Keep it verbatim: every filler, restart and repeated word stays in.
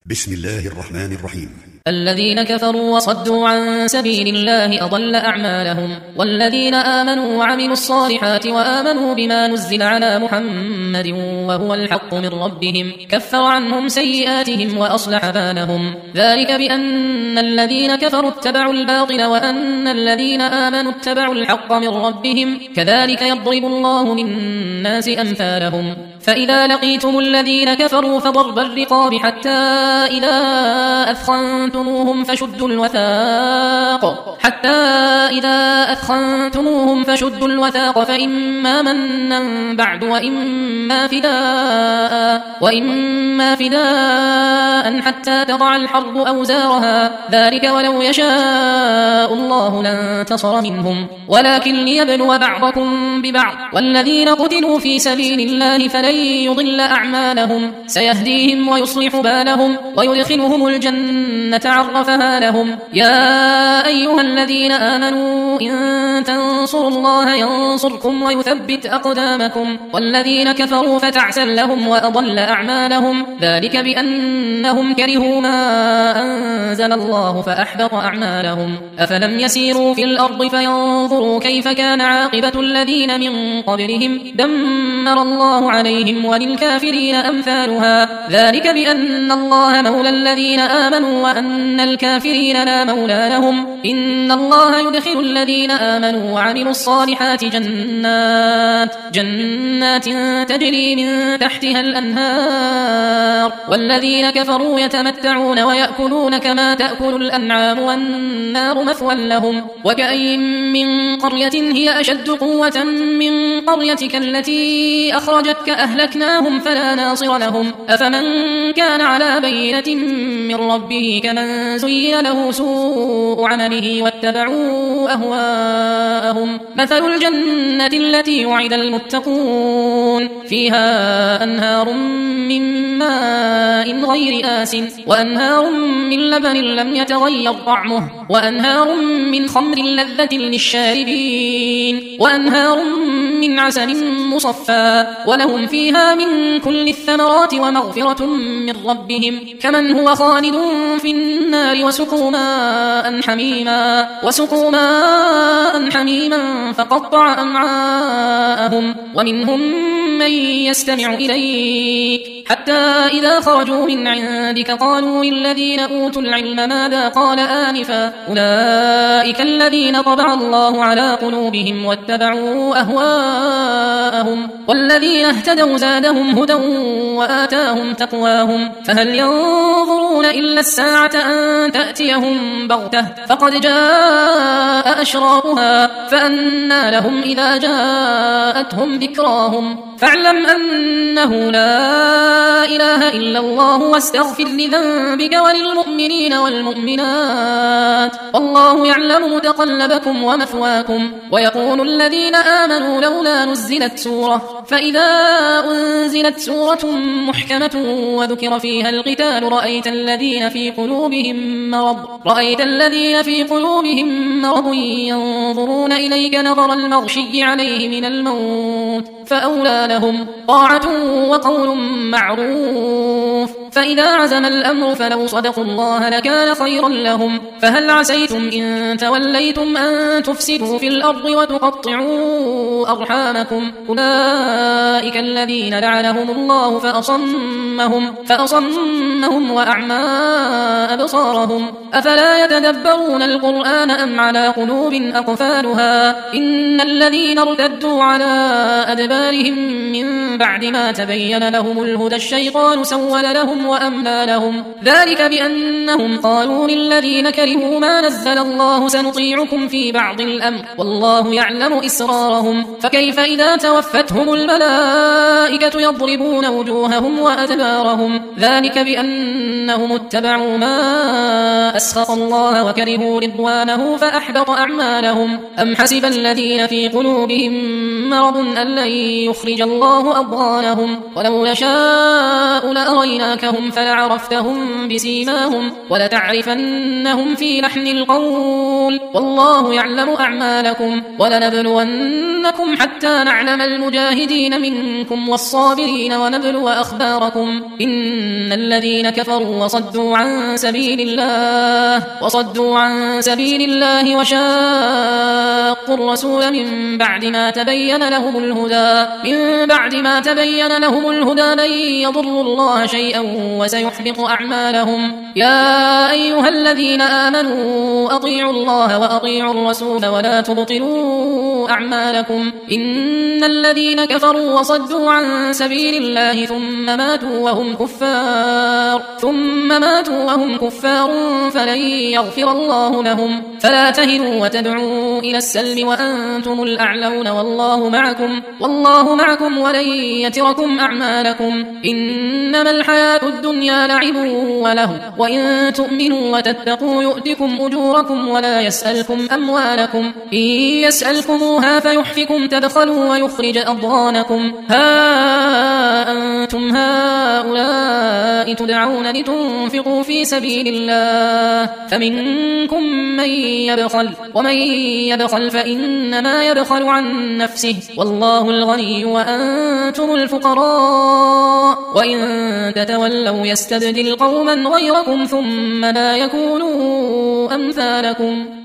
بسم الله الرحمن الرحيم. الذين كفروا وصدوا عن سبيل الله أضل أعمالهم، والذين آمنوا وعملوا الصالحات وآمنوا بما نزل على محمد وهو الحق من ربهم كفر عنهم سيئاتهم وأصلح بالهم. ذلك بأن الذين كفروا اتبعوا الباطل وأن الذين آمنوا اتبعوا الحق من ربهم، كذلك يضرب الله للناس أمثالهم. فإذا لقيتم الذين كفروا فضرب الرقاب حتى إذا أثخنتموهم فشدوا الوثاق حتى إذا أثخنتموهم فشدوا الوثاق فإما منا بعد وإما فداء وإما فداء حتى تضع الحرب أوزارها، ذلك ولو يشاء الله لانتصر منهم ولكن ليبلو بعضكم ببعض. والذين قتلوا في سبيل الله فلن يضل أعمالهم، سيهديهم ويصلح بالهم ويدخلهم الجنة عرفها لهم. يا أيها الذين آمنوا إن تنصروا الله ينصركم ويثبت أقدامكم، والذين كفروا فتعسا لهم وأضل أعمالهم، ذلك بأنهم كرهوا ما أنزل الله فأحبط أعمالهم. أفلم يسيروا في الأرض فينظروا كيف كان عاقبة الذين من قبلهم، دمر الله عليهم وللكافرين أمثالها، ذلك بأن الله مولى الذين آمنوا وأن الكافرين لا مولى لهم. إن الله يدخل الذين آمنوا وعملوا الصالحات جنات جنات تجري من تحتها الأنهار، والذين كفروا يتمتعون ويأكلون كما تأكل الأنعام والنار مثوى لهم. وكأين من قرية هي أشد قوة من قريتك التي أخرجتك أهلكناهم فلا ناصر لهم. أفمن كان على بينة من ربه كمن زين له سوء عمله واتبعوا أهواءهم. مثل الجنة التي وعد المتقون فيها أنهار من ماء غير آس وأنهار من لبن لم يتغير طعمه وأنهار من خمر لذة للشاربين وأنهار من عسل مصفى ولهم فيها من كل الثمرات ومغفرة من ربهم كمن هو خالد في النار وسقوا ماء حميما وسقوا ماء حميما فقطع أمعاءهم. ومنهم من يستمع إليك حتى إذا خرجوا من عندك قالوا للذين أوتوا العلم ماذا قال آنفا، أولئك الذين طبع الله على قلوبهم واتبعوا أهواءهم، والذين اهتدوا زادهم هدى وآتاهم تقواهم. فهل ينظرون إلا الساعة أن تأتيهم بغتة فقد جاء أشراطها فأنى لهم إذا جاءتهم ذكراهم. فاعلم أنه لا إله إلا الله واستغفر لذنبك وللمؤمنين والمؤمنات والله يعلم متقلبكم ومثواكم. ويقول الذين آمنوا لولا نزلت سورة، فإذا أنزلت سورة محكمة وذكر فيها القتال رأيت الذين في قلوبهم مرض رأيت الذين في قلوبهم مرض ينظرون إليك نظر المغشي عليه من الموت، فأولى لهم طاعة وقول معروف. فإذا عزم الأمر فلو صدقوا الله لكان خيرا لهم. فهل عسيتم إن توليتم أن تفسدوا في الأرض وتقطعوا أرحامكم، أولئك الذين لعنهم الله فأصمهم فأصمهم وأعمى أبصارهم. أفلا يتدبرون القرآن أم على قلوب أقفالها؟ إن الذين ارتدوا على أدبارهم من بعد ما تبين لهم الهدى الشيطان سول لهم وأملى لهم، ذلك بأنهم قالوا للذين كرهوا ما نزل الله سنطيعكم في بعض الأمر والله يعلم إسرارهم. فكيف إذا توفتهم الملائكة يضربون وجوههم وأدبارهم، ذلك بأنهم اتبعوا ما أسخط الله وكرهوا رضوانه فأحبط أعمالهم. أم حسب الذين في قلوبهم مرض أن لن يخرج الله أضغانهم، ولو نشاء لأريناك رأيتهم فلعرفتهم بسيماهم ولتعرفنهم في لحن القول والله يعلم أعمالكم ولنبلونكم حتى نعلم المجاهدين منكم والصابرين ونبلو أخباركم إن الذين كفروا وصدوا عن سبيل الله وصدوا عن سبيل الله وشاقوا الرسول من بعد ما تبين لهم الهدى من بعد ما تبين لهم الهدى لن يضروا الله شيئا وسيحبط أعمالهم يا أيها الذين آمنوا أطيعوا الله وأطيعوا الرسول ولا تبطلوا أعمالكم إن الذين كفروا وصدوا عن سبيل الله ثم ماتوا وهم كفار ثم ماتوا وهم كفار فلن يغفر الله لهم فلا تهنوا وتدعوا إلى السلم وأنتم الأعلون والله معكم والله معكم ولن يتركم أعمالكم إنما الحياة الدنيا لعب وله وإن تؤمنوا وتتقوا يؤتكم أجوركم ولا يسألكم أموالكم إن يسألكموها فيحفكم تبخلوا ويخرج أضغانكم ها أنتم هؤلاء تدعون لتنفقوا في سبيل الله فمنكم من يبخل ومن يبخل فإنما يبخل عن نفسه والله الغني وأنتم الفقراء وإن تتولوا يستبدل قوما غيركم ثم لا يكونوا أمثالكم